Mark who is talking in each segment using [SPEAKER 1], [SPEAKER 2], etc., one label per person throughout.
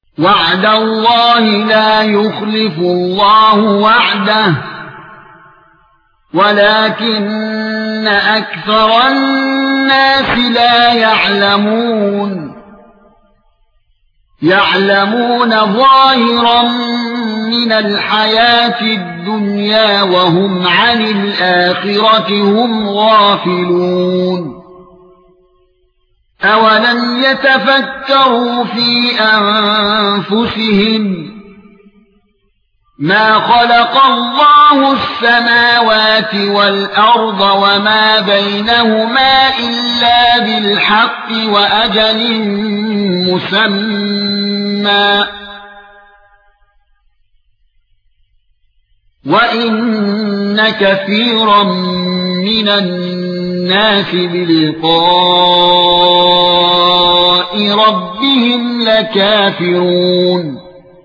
[SPEAKER 1] وعد الله لا يخلف الله وعده ولكن أكثر الناس لا يعلمون ظاهرا من الحياة الدنيا وهم عن الآخرة هم غافلون أولم يتفكروا في أنفسهم ما خلق الله السماوات والأرض وما بينهما إلا بالحق وأجل مسمى وَإِنَّ كَثِيرًا مِنَ النَّاسِ بِلِقَاءِ رَبِّهِمْ لَكَافِرُونَ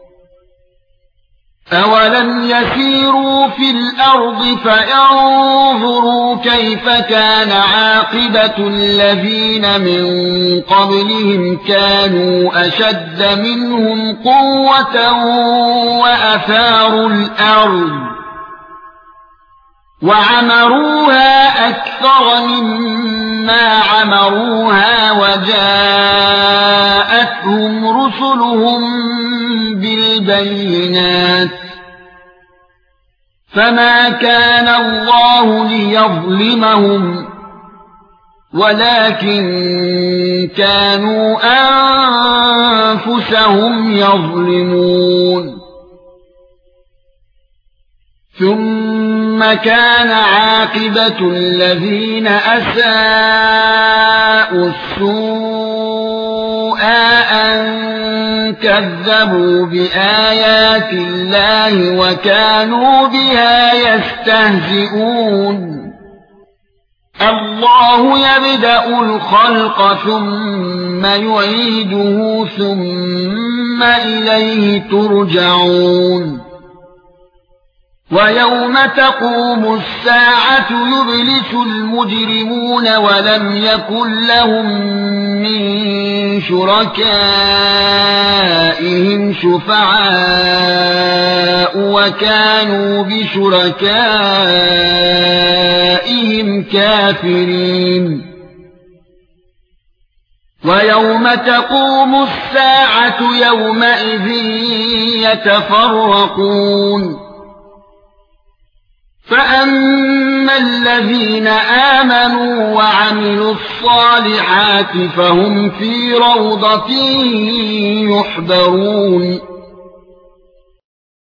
[SPEAKER 1] أَوَلَمْ يَسِيرُوا فِي الْأَرْضِ فَيَنظُرُوا كَيْفَ كَانَ عَاقِبَةُ الَّذِينَ مِن قَبْلِهِمْ كَانُوا أَشَدَّ مِنْهُمْ قُوَّةً وَأَثَارُوا الْأَرْضَ وَعَمَرُوهَا أَكْثَرَ مِمَّا عَمَرُوهَا وَجَاءَتْهُمْ رُسُلُهُم بِالْبَيِّنَاتِ فَمَا كَانَ اللَّهُ لِيَظْلِمَهُمْ وَلَكِن كَانُوا أَنفُسَهُمْ يَظْلِمُونَ ثُمَّ كَانَ عَاقِبَةُ الَّذِينَ أَسَاءُوا السُّوءَ أَن كَذَّبُوا بِآيَاتِ اللَّهِ وَكَانُوا بِهَا يَسْتَهْزِئُونَ اللَّهُ يَبْدَأُ الْخَلْقَ ثُمَّ يُعِيدُهُ ثُمَّ إِلَيْهِ تُرْجَعُونَ وَيَوْمَ تَقُومُ السَّاعَةُ يُبْلِسُ الْمُجْرِمُونَ وَلَمْ يَكُنْ لَهُم مِّن شُرَكَائِهِمْ شُفَعَاءُ وَكَانُوا بِشُرَكَائِهِمْ كَافِرِينَ وَيَوْمَ تَقُومُ السَّاعَةُ يَوْمَئِذٍ يَتَفَرَّقُونَ فَأَمَّا الَّذِينَ آمَنُوا وَعَمِلُوا الصَّالِحَاتِ فَهُمْ فِي رَوْضَةٍ يُحْبَرُونَ